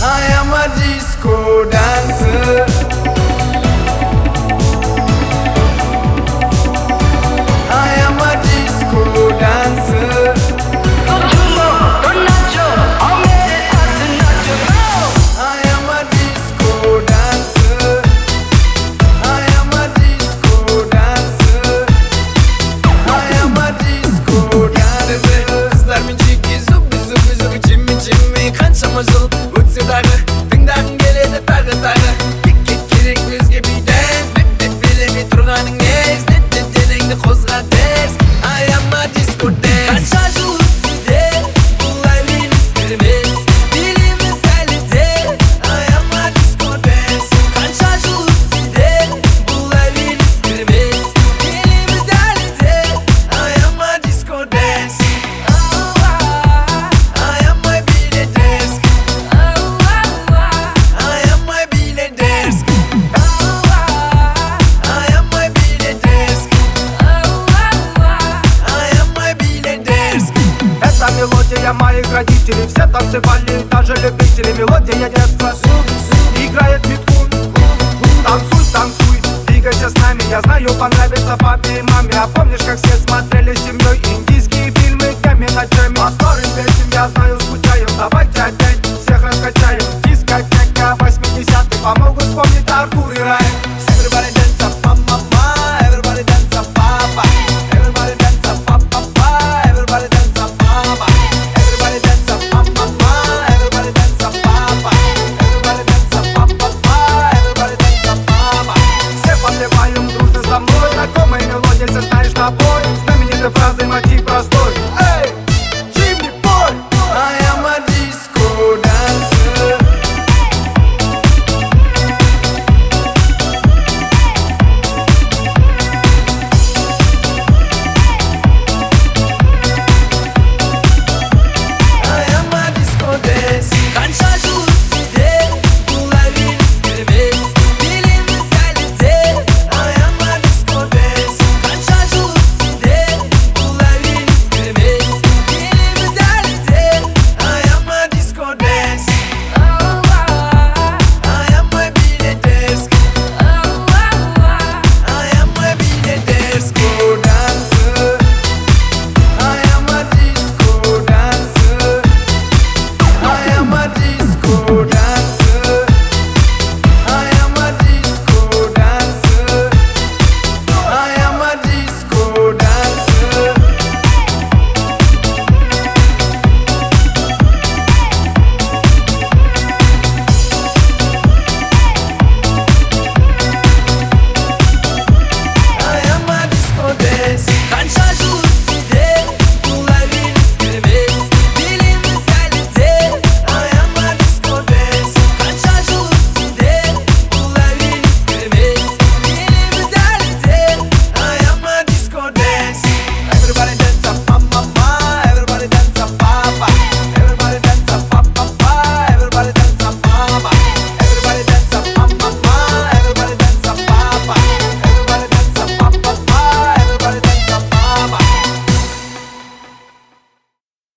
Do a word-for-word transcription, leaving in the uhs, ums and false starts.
I am a disco dancer. I am a disco dancer. I am a disco dancer. I am a disco dancer. I am a disco dancer. Kızlar minciki zubi zubi zubi cimmi cimmi kançama zul utsi dağı Tingdağın geledi tağı tağı Kik kik kirik bizge bir dance Bip bip bilemi turğanın ez Dit dit dilingni kozga ters I am a disco dance Kança jıl utside Bulay ministimiz Dilimiz elide I am a disco dance Kança jıl utside Bulay ministimiz Dilimiz elide I am a disco dance I am my bile desk. I am my bile desk. I am my bile desk. I am my bile desk. Это мелодия моих родителей. Все танцевали, даже любители. Мелодия детства. Играет биткун. Танцуй, танцуй, двигайся с нами. Я знаю, понравится папе и маме. А помнишь, как все